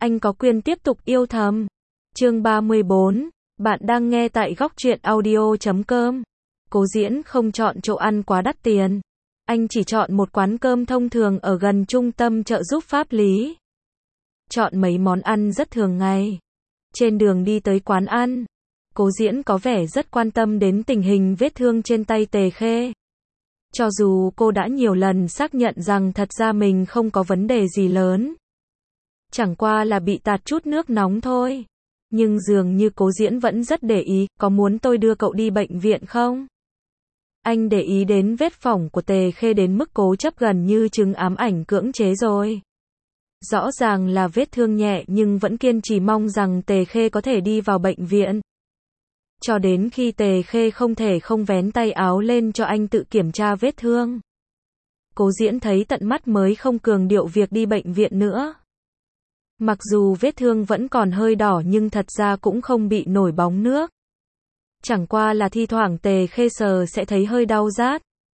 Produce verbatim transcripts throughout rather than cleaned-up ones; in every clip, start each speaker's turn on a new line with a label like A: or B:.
A: anh có quyền tiếp tục yêu thầm. Chương ba mươi bốn, bạn đang nghe tại góc truyện audio chấm com. Cố Diễn không chọn chỗ ăn quá đắt tiền. Anh chỉ chọn một quán cơm thông thường ở gần trung tâm trợ giúp pháp lý. Chọn mấy món ăn rất thường ngày. Trên đường đi tới quán ăn, Cố Diễn có vẻ rất quan tâm đến tình hình vết thương trên tay Tề Khê. Cho dù cô đã nhiều lần xác nhận rằng thật ra mình không có vấn đề gì lớn. Chẳng qua là bị tạt chút nước nóng thôi. Nhưng dường như Cố Diễn vẫn rất để ý, có muốn tôi đưa cậu đi bệnh viện không? Anh để ý đến vết phỏng của Tề Khê đến mức cố chấp gần như chứng ám ảnh cưỡng chế rồi. Rõ ràng là vết thương nhẹ nhưng vẫn kiên trì mong rằng Tề Khê có thể đi vào bệnh viện. Cho đến khi Tề Khê không thể không vén tay áo lên cho anh tự kiểm tra vết thương. Cố Diễn thấy tận mắt mới không cường điệu việc đi bệnh viện nữa. Mặc dù vết thương vẫn còn hơi đỏ nhưng thật ra cũng không bị nổi bóng nước. Chẳng qua là thi thoảng Tề Khê sờ sẽ thấy hơi đau rát.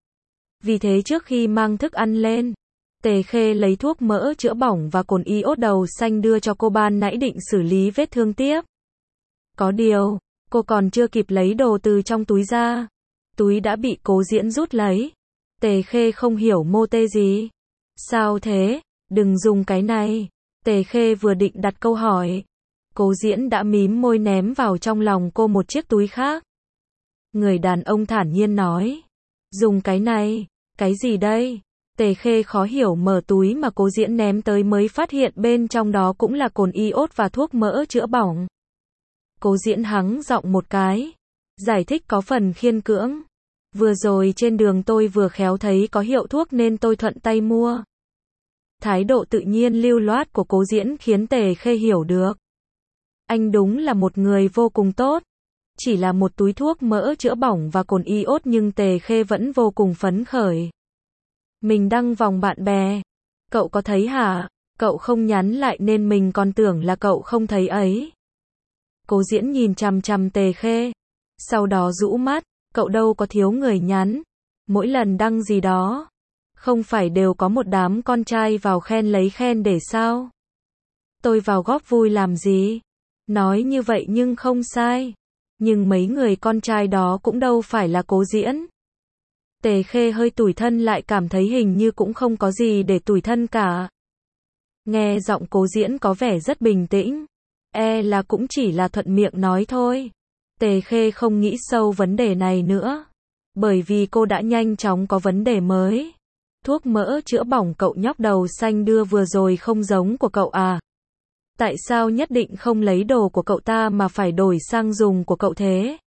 A: Vì thế trước khi mang thức ăn lên, Tề Khê lấy thuốc mỡ chữa bỏng và cồn iốt đầu xanh đưa cho cô, ban nãy định xử lý vết thương tiếp. Có điều, cô còn chưa kịp lấy đồ từ trong túi ra. Túi đã bị Cố Diễn rút lấy. Tề Khê không hiểu mô tê gì. Sao thế? Đừng dùng cái này. Tề Khê vừa định đặt câu hỏi. Cố Diễn đã mím môi ném vào trong lòng cô một chiếc túi khác. Người đàn ông thản nhiên nói. Dùng cái này. Cái gì đây? Tề Khê khó hiểu mở túi mà Cố Diễn ném tới mới phát hiện bên trong đó cũng là cồn iốt và thuốc mỡ chữa bỏng. Cố Diễn hắng giọng một cái. Giải thích có phần khiên cưỡng. Vừa rồi trên đường tôi vừa khéo thấy có hiệu thuốc nên tôi thuận tay mua. Thái độ tự nhiên lưu loát của Cố Diễn khiến Tề Khê hiểu được. Anh đúng là một người vô cùng tốt. Chỉ là một túi thuốc mỡ chữa bỏng và cồn iốt nhưng Tề Khê vẫn vô cùng phấn khởi. Mình đăng vòng bạn bè. Cậu có thấy hả? Cậu không nhắn lại nên mình còn tưởng là cậu không thấy ấy. Cố Diễn nhìn chằm chằm Tề Khê. Sau đó rũ mắt. Cậu đâu có thiếu người nhắn. Mỗi lần đăng gì đó. Không phải đều có một đám con trai vào khen lấy khen để sao? Tôi vào góp vui làm gì? Nói như vậy nhưng không sai. Nhưng mấy người con trai đó cũng đâu phải là Cố Diễn. Tề Khê hơi tủi thân lại cảm thấy hình như cũng không có gì để tủi thân cả. Nghe giọng Cố Diễn có vẻ rất bình tĩnh. E là cũng chỉ là thuận miệng nói thôi. Tề Khê không nghĩ sâu vấn đề này nữa. Bởi vì cô đã nhanh chóng có vấn đề mới. Thuốc mỡ chữa bỏng cậu nhóc đầu xanh đưa vừa rồi không giống của cậu à? Tại sao nhất định không lấy đồ của cậu ta mà phải đổi sang dùng của cậu thế?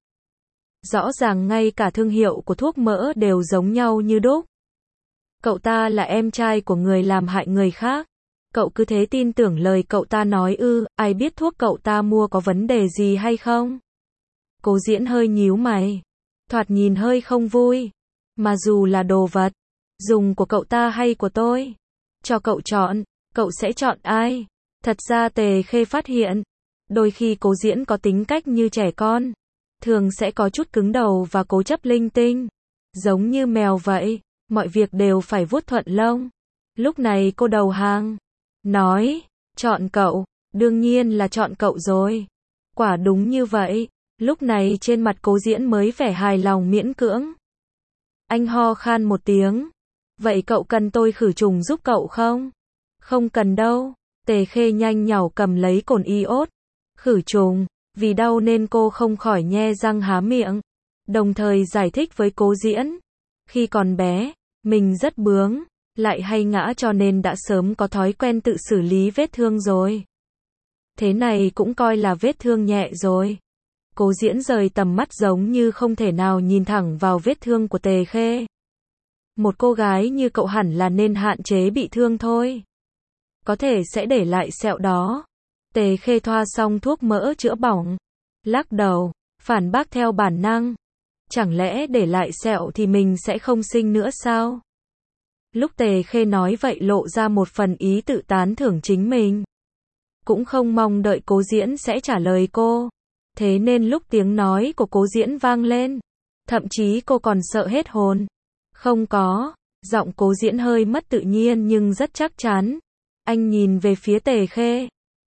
A: Rõ ràng ngay cả thương hiệu của thuốc mỡ đều giống nhau như đúc. Cậu ta là em trai của người làm hại người khác. Cậu cứ thế tin tưởng lời cậu ta nói ư? Ai biết thuốc cậu ta mua có vấn đề gì hay không? Cố Diễn hơi nhíu mày. Thoạt nhìn hơi không vui. Mà dù là đồ vật, dùng của cậu ta hay của tôi? Cho cậu chọn, cậu sẽ chọn ai? Thật ra Tề Khê phát hiện, đôi khi Cố Diễn có tính cách như trẻ con. Thường sẽ có chút cứng đầu và cố chấp linh tinh. Giống như mèo vậy, mọi việc đều phải vuốt thuận lông. Lúc này cô đầu hàng. Nói, chọn cậu, đương nhiên là chọn cậu rồi. Quả đúng như vậy. Lúc này trên mặt Cố Diễn mới vẻ hài lòng miễn cưỡng. Anh ho khan một tiếng. Vậy cậu cần tôi khử trùng giúp cậu không? Không cần đâu. Tề Khê nhanh nhảu cầm lấy cồn iốt. Khử trùng. Vì đau nên cô không khỏi nhe răng há miệng. Đồng thời giải thích với Cố Diễn. Khi còn bé, mình rất bướng, lại hay ngã cho nên đã sớm có thói quen tự xử lý vết thương rồi. Thế này cũng coi là vết thương nhẹ rồi. Cố Diễn rời tầm mắt giống như không thể nào nhìn thẳng vào vết thương của Tề Khê. Một cô gái như cậu hẳn là nên hạn chế bị thương thôi. Có thể sẽ để lại sẹo đó. Tề Khê thoa xong thuốc mỡ chữa bỏng. Lắc đầu, phản bác theo bản năng. Chẳng lẽ để lại sẹo thì mình sẽ không sinh nữa sao? Lúc Tề Khê nói vậy lộ ra một phần ý tự tán thưởng chính mình. Cũng không mong đợi Cố Diễn sẽ trả lời cô. Thế nên lúc tiếng nói của Cố Diễn vang lên, thậm chí cô còn sợ hết hồn. Không có, giọng Cố Diễn hơi mất tự nhiên nhưng rất chắc chắn. Anh nhìn về phía Tề Khê.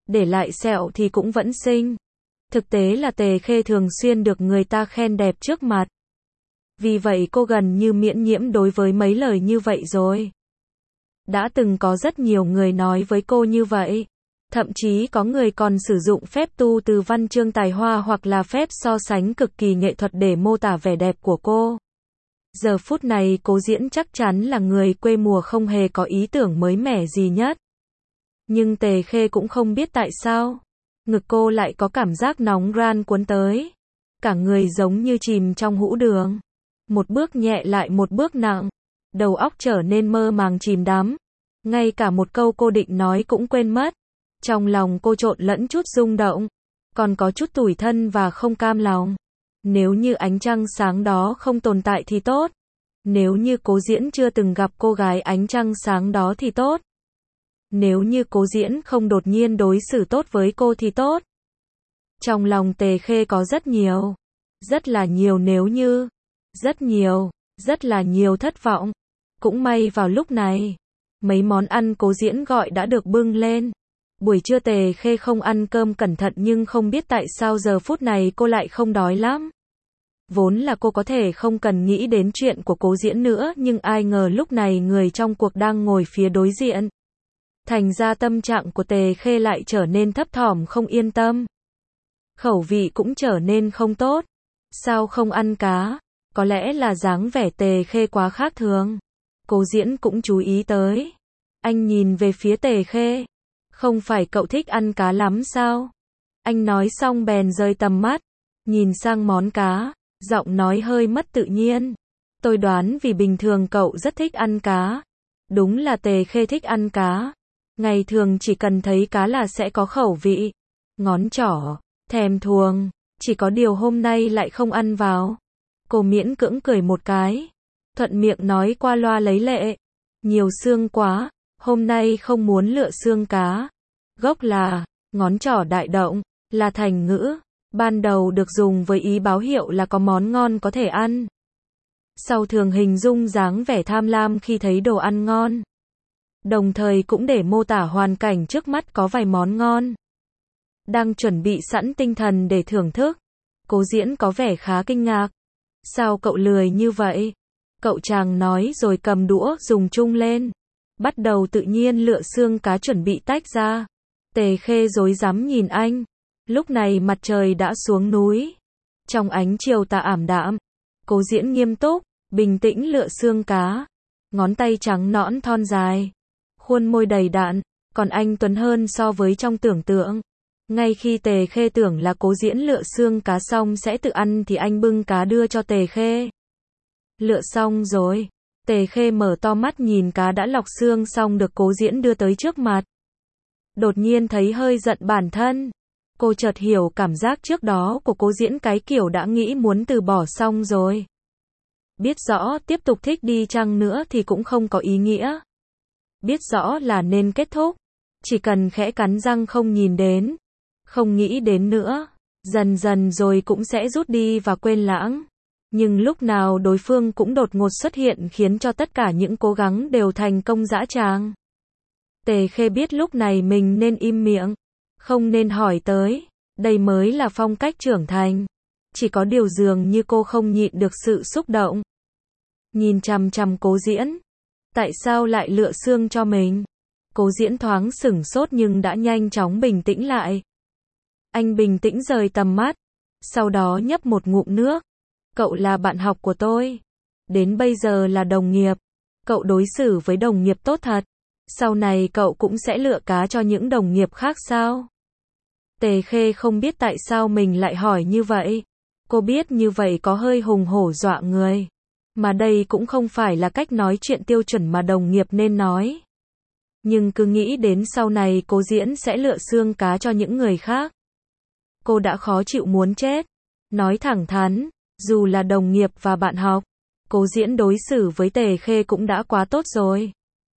A: để lại sẹo thì cũng vẫn xinh. Thực tế là Tề Khê thường xuyên được người ta khen đẹp trước mặt. Vì vậy cô gần như miễn nhiễm đối với mấy lời như vậy rồi. Đã từng có rất nhiều người nói với cô như vậy. Thậm chí có người còn sử dụng phép tu từ văn chương tài hoa hoặc là phép so sánh cực kỳ nghệ thuật để mô tả vẻ đẹp của cô. Giờ phút này Cố Diễn chắc chắn là người quê mùa không hề có ý tưởng mới mẻ gì nhất. Nhưng Tề Khê cũng không biết tại sao. Ngực cô lại có cảm giác nóng ran cuốn tới. Cả người giống như chìm trong hũ đường. Một bước nhẹ lại một bước nặng. Đầu óc trở nên mơ màng chìm đắm. Ngay cả một câu cô định nói cũng quên mất. Trong lòng cô trộn lẫn chút rung động. Còn có chút tủi thân và không cam lòng. Nếu như ánh trăng sáng đó không tồn tại thì tốt. Nếu như Cố Diễn chưa từng gặp cô gái ánh trăng sáng đó thì tốt. Nếu như Cố Diễn không đột nhiên đối xử tốt với cô thì tốt. Trong lòng Tề Khê có rất nhiều. Rất là nhiều nếu như. Rất nhiều. Rất là nhiều thất vọng. Cũng may vào lúc này. Mấy món ăn Cố Diễn gọi đã được bưng lên. Buổi trưa Tề Khê không ăn cơm cẩn thận nhưng không biết tại sao giờ phút này cô lại không đói lắm. Vốn là cô có thể không cần nghĩ đến chuyện của Cố Diễn nữa nhưng ai ngờ lúc này người trong cuộc đang ngồi phía đối diện. Thành ra tâm trạng của Tề Khê lại trở nên thấp thỏm không yên tâm. Khẩu vị cũng trở nên không tốt. Sao không ăn cá? Có lẽ là dáng vẻ Tề Khê quá khác thường. Cố Diễn cũng chú ý tới. Anh nhìn về phía Tề Khê. Không phải cậu thích ăn cá lắm sao? Anh nói xong bèn rời tầm mắt. Nhìn sang món cá. Giọng nói hơi mất tự nhiên. Tôi đoán vì bình thường cậu rất thích ăn cá. Đúng là Tề Khê thích ăn cá. Ngày thường chỉ cần thấy cá là sẽ có khẩu vị. Ngón trỏ. Thèm thuồng. Chỉ có điều hôm nay lại không ăn vào. Cô miễn cưỡng cười một cái. Thuận miệng nói qua loa lấy lệ. Nhiều xương quá. Hôm nay không muốn lựa xương cá. Gốc là. Ngón trỏ đại động. Là thành ngữ. Ban đầu được dùng với ý báo hiệu là có món ngon có thể ăn. Sau thường hình dung dáng vẻ tham lam khi thấy đồ ăn ngon. Đồng thời cũng để mô tả hoàn cảnh trước mắt có vài món ngon. Đang chuẩn bị sẵn tinh thần để thưởng thức. Cố Diễn có vẻ khá kinh ngạc. Sao cậu lười như vậy? Cậu chàng nói rồi cầm đũa dùng chung lên. Bắt đầu tự nhiên lựa xương cá chuẩn bị tách ra. Tề Khê rối rắm nhìn anh. Lúc này mặt trời đã xuống núi. Trong ánh chiều tà ảm đạm. Cố Diễn nghiêm túc, bình tĩnh lựa xương cá. Ngón tay trắng nõn thon dài. Khuôn môi đầy đặn. Còn anh tuấn hơn so với trong tưởng tượng. Ngay khi Tề Khê tưởng là Cố Diễn lựa xương cá xong sẽ tự ăn thì anh bưng cá đưa cho Tề Khê. Lựa xong rồi. Tề Khê mở to mắt nhìn cá đã lọc xương xong được Cố Diễn đưa tới trước mặt. Đột nhiên thấy hơi giận bản thân. Cô chợt hiểu cảm giác trước đó của Cố Diễn cái kiểu đã nghĩ muốn từ bỏ xong rồi. Biết rõ tiếp tục thích đi chăng nữa thì cũng không có ý nghĩa. Biết rõ là nên kết thúc. Chỉ cần khẽ cắn răng không nhìn đến. Không nghĩ đến nữa. Dần dần rồi cũng sẽ rút đi và quên lãng. Nhưng lúc nào đối phương cũng đột ngột xuất hiện khiến cho tất cả những cố gắng đều thành công dã tràng. Tề Khê biết lúc này mình nên im miệng. Không nên hỏi tới. Đây mới là phong cách trưởng thành. Chỉ có điều dường như cô không nhịn được sự xúc động. Nhìn chằm chằm Cố Diễn. Tại sao lại lựa xương cho mình? Cố Diễn thoáng sửng sốt nhưng đã nhanh chóng bình tĩnh lại. Anh bình tĩnh rời tầm mắt. Sau đó nhấp một ngụm nước. Cậu là bạn học của tôi. Đến bây giờ là đồng nghiệp. Cậu đối xử với đồng nghiệp tốt thật. Sau này cậu cũng sẽ lựa cá cho những đồng nghiệp khác sao? Tề Khê không biết tại sao mình lại hỏi như vậy. Cô biết như vậy có hơi hùng hổ dọa người. Mà đây cũng không phải là cách nói chuyện tiêu chuẩn mà đồng nghiệp nên nói. Nhưng cứ nghĩ đến sau này Cố Diễn sẽ lựa xương cá cho những người khác. Cô đã khó chịu muốn chết. Nói thẳng thắn, dù là đồng nghiệp và bạn học, Cố Diễn đối xử với Tề Khê cũng đã quá tốt rồi.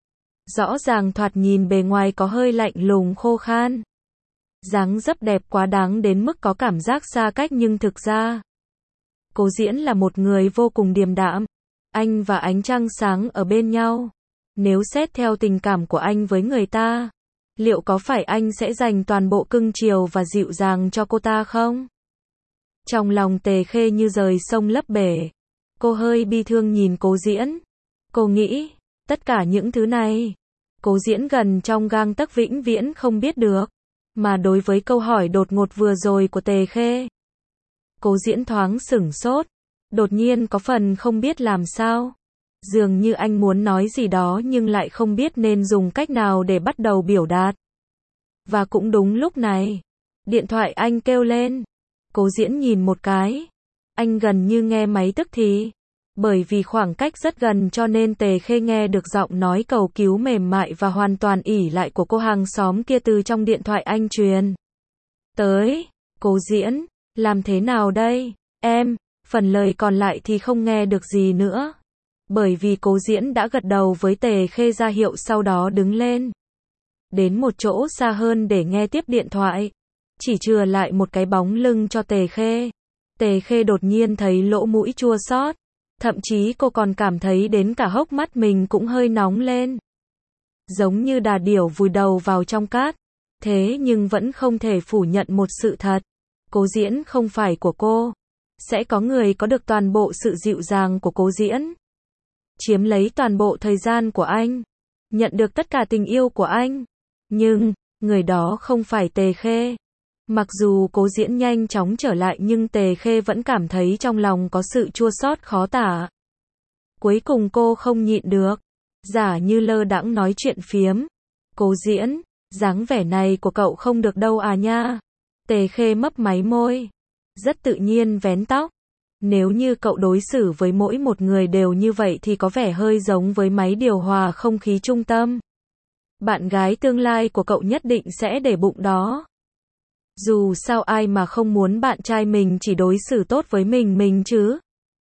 A: Rõ ràng thoạt nhìn bề ngoài có hơi lạnh lùng khô khan. Dáng dấp đẹp quá đáng đến mức có cảm giác xa cách nhưng thực ra Cố Diễn là một người vô cùng điềm đạm. Anh và ánh trăng sáng ở bên nhau. Nếu xét theo tình cảm của anh với người ta, Liệu có phải anh sẽ dành toàn bộ cưng chiều và dịu dàng cho cô ta không? Trong lòng Tề Khê như rời sông lấp bể. Cô hơi bi thương nhìn Cố Diễn. Cô nghĩ, tất cả những thứ này, Cố Diễn gần trong gang tấc vĩnh viễn không biết được. Mà đối với câu hỏi đột ngột vừa rồi của Tề Khê, Cố Diễn thoáng sửng sốt, đột nhiên có phần không biết làm sao. Dường như anh muốn nói gì đó nhưng lại không biết nên dùng cách nào để bắt đầu biểu đạt. Và cũng đúng lúc này, điện thoại anh kêu lên. Cố Diễn nhìn một cái, anh gần như nghe máy tức thì. Bởi vì khoảng cách rất gần cho nên Tề Khê nghe được giọng nói cầu cứu mềm mại và hoàn toàn ỷ lại của cô hàng xóm kia từ trong điện thoại anh truyền tới. Cố Diễn, làm thế nào đây, em? Phần lời còn lại thì không nghe được gì nữa. Bởi vì Cố Diễn đã gật đầu với Tề Khê ra hiệu sau đó đứng lên. Đến một chỗ xa hơn để nghe tiếp điện thoại. Chỉ chừa lại một cái bóng lưng cho Tề Khê. Tề Khê đột nhiên thấy lỗ mũi chua xót. Thậm chí cô còn cảm thấy đến cả hốc mắt mình cũng hơi nóng lên. Giống như đà điểu vùi đầu vào trong cát. Thế nhưng vẫn không thể phủ nhận một sự thật. Cố Diễn không phải của cô. Sẽ có người có được toàn bộ sự dịu dàng của Cố Diễn. Chiếm lấy toàn bộ thời gian của anh. Nhận được tất cả tình yêu của anh. Nhưng, người đó không phải Tề Khê. Mặc dù Cố Diễn nhanh chóng trở lại nhưng Tề Khê vẫn cảm thấy trong lòng có sự chua xót khó tả. Cuối cùng cô không nhịn được. Giả như lơ đãng nói chuyện phiếm. Cố Diễn, dáng vẻ này của cậu không được đâu à nha. Tề Khê mấp máy môi. Rất tự nhiên vén tóc. Nếu như cậu đối xử với mỗi một người đều như vậy thì có vẻ hơi giống với máy điều hòa không khí trung tâm. Bạn gái tương lai của cậu nhất định sẽ để bụng đó. Dù sao ai mà không muốn bạn trai mình chỉ đối xử tốt với mình mình chứ.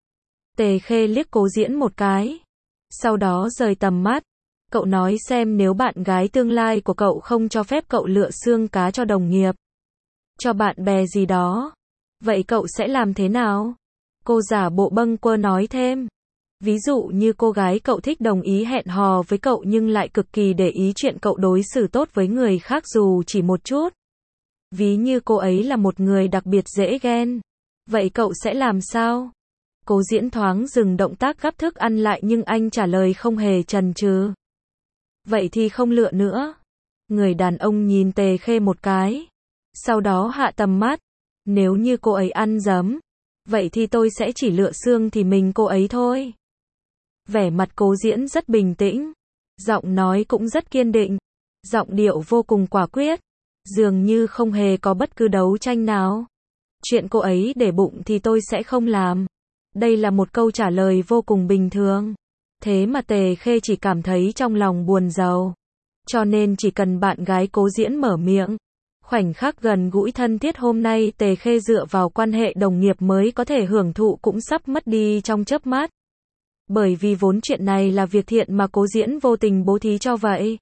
A: Tề Khê liếc Cố Diễn một cái. Sau đó rời tầm mắt. Cậu nói xem nếu bạn gái tương lai của cậu không cho phép cậu lựa xương cá cho đồng nghiệp, cho bạn bè gì đó, vậy cậu sẽ làm thế nào? Cô giả bộ bâng quơ nói thêm. Ví dụ như cô gái cậu thích đồng ý hẹn hò với cậu nhưng lại cực kỳ để ý chuyện cậu đối xử tốt với người khác dù chỉ một chút. Ví như cô ấy là một người đặc biệt dễ ghen. Vậy cậu sẽ làm sao? Cố Diễn thoáng dừng động tác gắp thức ăn lại nhưng anh trả lời không hề chần chừ. Vậy thì không lựa nữa. Người đàn ông nhìn Tề Khê một cái. Sau đó hạ tầm mắt. Nếu như cô ấy ăn giấm, vậy thì tôi sẽ chỉ lựa xương thì mình cô ấy thôi. Vẻ mặt Cố Diễn rất bình tĩnh. Giọng nói cũng rất kiên định. Giọng điệu vô cùng quả quyết. Dường như không hề có bất cứ đấu tranh nào. Chuyện cô ấy để bụng thì tôi sẽ không làm. Đây là một câu trả lời vô cùng bình thường. Thế mà Tề Khê chỉ cảm thấy trong lòng buồn rầu. Cho nên chỉ cần bạn gái Cố Diễn mở miệng. Khoảnh khắc gần gũi thân thiết hôm nay Tề Khê dựa vào quan hệ đồng nghiệp mới có thể hưởng thụ cũng sắp mất đi trong chớp mắt. Bởi vì vốn chuyện này là việc thiện mà Cố Diễn vô tình bố thí cho vậy.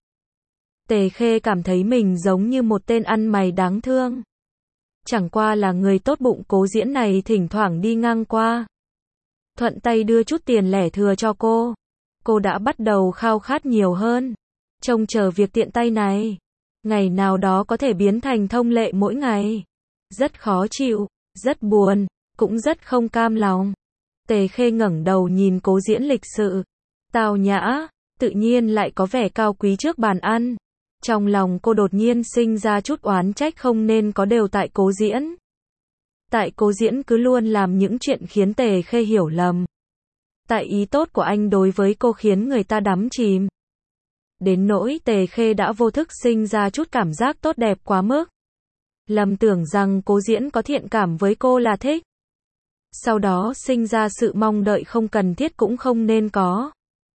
A: Tề Khê cảm thấy mình giống như một tên ăn mày đáng thương. Chẳng qua là người tốt bụng Cố Diễn này thỉnh thoảng đi ngang qua. Thuận tay đưa chút tiền lẻ thừa cho cô. Cô đã bắt đầu khao khát nhiều hơn. Trông chờ việc tiện tay này. Ngày nào đó có thể biến thành thông lệ mỗi ngày. Rất khó chịu, rất buồn, cũng rất không cam lòng. Tề Khê ngẩng đầu nhìn Cố Diễn lịch sự. Tao nhã, tự nhiên lại có vẻ cao quý trước bàn ăn. Trong lòng cô đột nhiên sinh ra chút oán trách không nên có đều tại Cố Diễn. Tại Cố Diễn cứ luôn làm những chuyện khiến Tề Khê hiểu lầm. Tại ý tốt của anh đối với cô khiến người ta đắm chìm. Đến nỗi Tề Khê đã vô thức sinh ra chút cảm giác tốt đẹp quá mức. Lầm tưởng rằng Cố Diễn có thiện cảm với cô là thích. Sau đó sinh ra sự mong đợi không cần thiết cũng không nên có.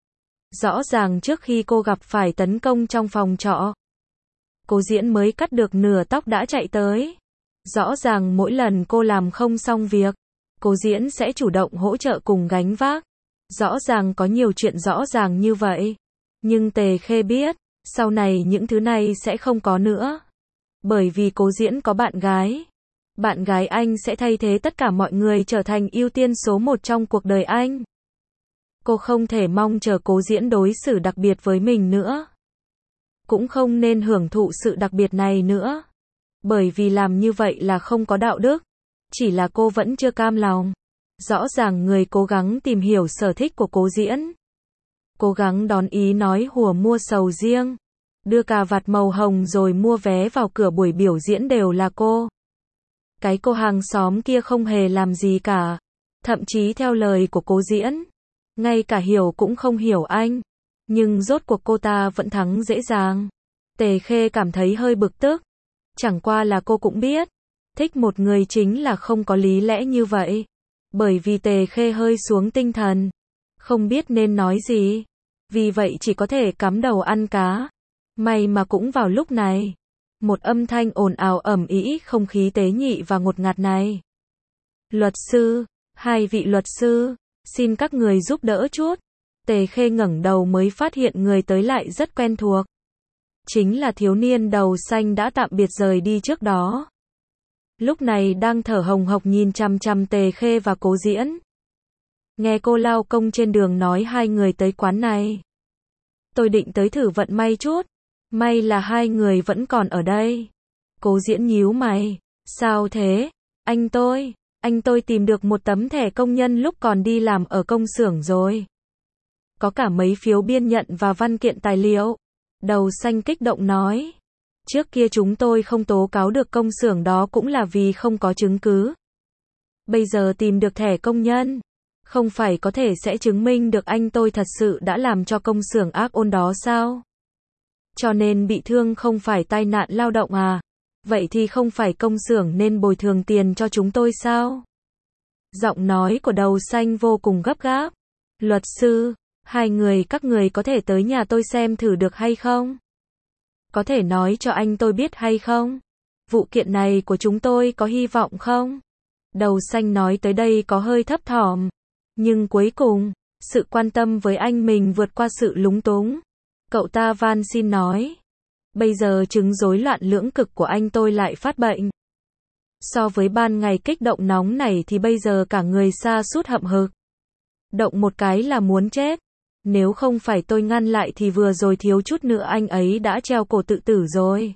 A: Rõ ràng trước khi cô gặp phải tấn công trong phòng trọ, Cố Diễn mới cắt được nửa tóc đã chạy tới. Rõ ràng mỗi lần cô làm không xong việc, Cố Diễn sẽ chủ động hỗ trợ cùng gánh vác. Rõ ràng có nhiều chuyện rõ ràng như vậy. Nhưng Tề Khê biết, sau này những thứ này sẽ không có nữa. Bởi vì Cố Diễn có bạn gái. Bạn gái anh sẽ thay thế tất cả mọi người trở thành ưu tiên số một trong cuộc đời anh. Cô không thể mong chờ Cố Diễn đối xử đặc biệt với mình nữa. cũng không nên hưởng thụ sự đặc biệt này nữa. Bởi vì làm như vậy là không có đạo đức. Chỉ là cô vẫn chưa cam lòng. Rõ ràng người cố gắng tìm hiểu sở thích của Cố Diễn. Cố gắng đón ý nói hùa mua sầu riêng. Đưa cà vạt màu hồng rồi mua vé vào cửa buổi biểu diễn đều là cô. Cái cô hàng xóm kia không hề làm gì cả. Thậm chí theo lời của Cố Diễn, ngay cả hiểu cũng không hiểu anh. Nhưng rốt cuộc cô ta vẫn thắng dễ dàng. Tề Khê cảm thấy hơi bực tức. Chẳng qua là cô cũng biết, thích một người chính là không có lý lẽ như vậy. Bởi vì Tề Khê hơi xuống tinh thần, không biết nên nói gì. Vì vậy chỉ có thể cắm đầu ăn cá. May mà cũng vào lúc này, một âm thanh ồn ào ầm ĩ không khí tế nhị và ngột ngạt này. Luật sư, hai vị luật sư, xin các người giúp đỡ chút. Tề Khê ngẩng đầu mới phát hiện người tới lại rất quen thuộc. Chính là thiếu niên đầu xanh đã tạm biệt rời đi trước đó. Lúc này đang thở hồng hộc nhìn chằm chằm Tề Khê và Cố Diễn. Nghe cô lao công trên đường nói hai người tới quán này. Tôi định tới thử vận may chút. May là hai người vẫn còn ở đây. Cố Diễn nhíu mày. Sao thế? Anh tôi, anh tôi tìm được một tấm thẻ công nhân lúc còn đi làm ở công xưởng rồi. Có cả mấy phiếu biên nhận và văn kiện tài liệu. Đầu xanh kích động nói. Trước kia chúng tôi không tố cáo được công xưởng đó cũng là vì không có chứng cứ. Bây giờ tìm được thẻ công nhân, không phải có thể sẽ chứng minh được anh tôi thật sự đã làm cho công xưởng ác ôn đó sao? Cho nên bị thương không phải tai nạn lao động à? Vậy thì không phải công xưởng nên bồi thường tiền cho chúng tôi sao? Giọng nói của đầu xanh vô cùng gấp gáp. Luật sư, hai người các người có thể tới nhà tôi xem thử được hay không? Có thể nói cho anh tôi biết hay không? Vụ kiện này của chúng tôi có hy vọng không? Đầu xanh nói tới đây có hơi thấp thỏm. Nhưng cuối cùng, sự quan tâm với anh mình vượt qua sự lúng túng. Cậu ta van xin nói. Bây giờ chứng rối loạn lưỡng cực của anh tôi lại phát bệnh. So với ban ngày kích động nóng này thì bây giờ cả người sa sút hậm hực. Động một cái là muốn chết. Nếu không phải tôi ngăn lại thì vừa rồi thiếu chút nữa anh ấy đã treo cổ tự tử rồi.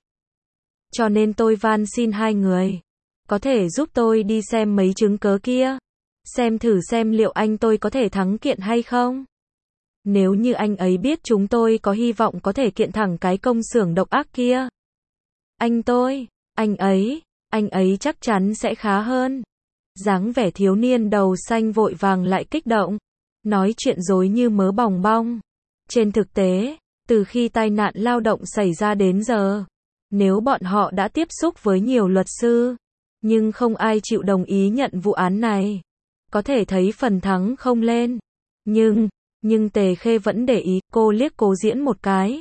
A: Cho nên tôi van xin hai người. Có thể giúp tôi đi xem mấy chứng cớ kia. Xem thử xem liệu anh tôi có thể thắng kiện hay không. Nếu như anh ấy biết chúng tôi có hy vọng có thể kiện thẳng cái công xưởng độc ác kia. Anh tôi, anh ấy, anh ấy chắc chắn sẽ khá hơn. Dáng vẻ thiếu niên đầu xanh vội vàng lại kích động. Nói chuyện dối như mớ bòng bong. Trên thực tế, từ khi tai nạn lao động xảy ra đến giờ, nếu bọn họ đã tiếp xúc với nhiều luật sư, nhưng không ai chịu đồng ý nhận vụ án này, có thể thấy phần thắng không lên. Nhưng, nhưng Tề Khê vẫn để ý, cô liếc Cố Diễn một cái.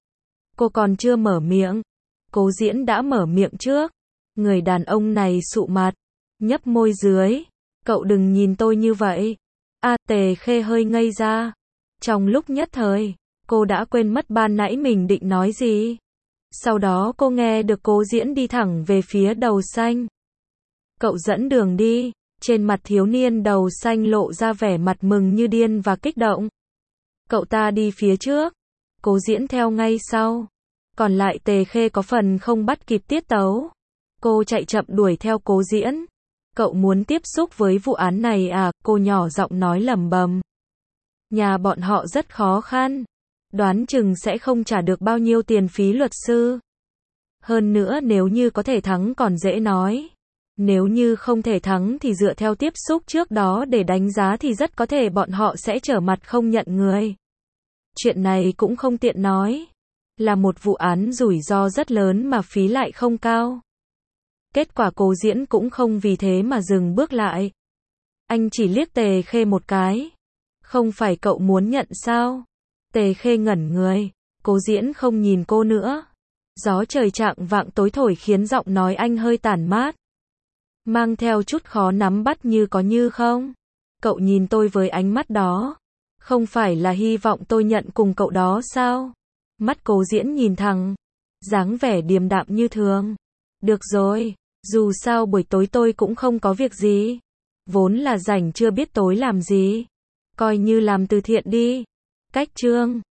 A: Cô còn chưa mở miệng, Cố Diễn đã mở miệng trước. Người đàn ông này sụ mặt, nhấp môi dưới. Cậu đừng nhìn tôi như vậy. A, Tề Khê hơi ngây ra. Trong lúc nhất thời, cô đã quên mất ban nãy mình định nói gì. Sau đó cô nghe được Cố Diễn đi thẳng về phía đầu xanh. Cậu dẫn đường đi. Trên mặt thiếu niên đầu xanh lộ ra vẻ mặt mừng như điên và kích động. Cậu ta đi phía trước, Cố Diễn theo ngay sau. Còn lại Tề Khê có phần không bắt kịp tiết tấu. Cô chạy chậm đuổi theo Cố Diễn. Cậu muốn tiếp xúc với vụ án này à? Cô nhỏ giọng nói lẩm bẩm. Nhà bọn họ rất khó khăn. Đoán chừng sẽ không trả được bao nhiêu tiền phí luật sư. Hơn nữa nếu như có thể thắng còn dễ nói. Nếu như không thể thắng thì dựa theo tiếp xúc trước đó để đánh giá thì rất có thể bọn họ sẽ trở mặt không nhận người. Chuyện này cũng không tiện nói. Là một vụ án rủi ro rất lớn mà phí lại không cao. Kết quả Cố Diễn cũng không vì thế mà dừng bước lại. Anh chỉ liếc Tề Khê một cái. Không phải cậu muốn nhận sao? Tề Khê ngẩn người. Cố Diễn không nhìn cô nữa. Gió trời chạng vạng tối thổi khiến giọng nói anh hơi tản mát. Mang theo chút khó nắm bắt như có như không. Cậu nhìn tôi với ánh mắt đó. Không phải là hy vọng tôi nhận cùng cậu đó sao? Mắt Cố Diễn nhìn thẳng. Dáng vẻ điềm đạm như thường. Được rồi. Dù sao buổi tối tôi cũng không có việc gì. Vốn là rảnh chưa biết tối làm gì. Coi như làm từ thiện đi. Cách chương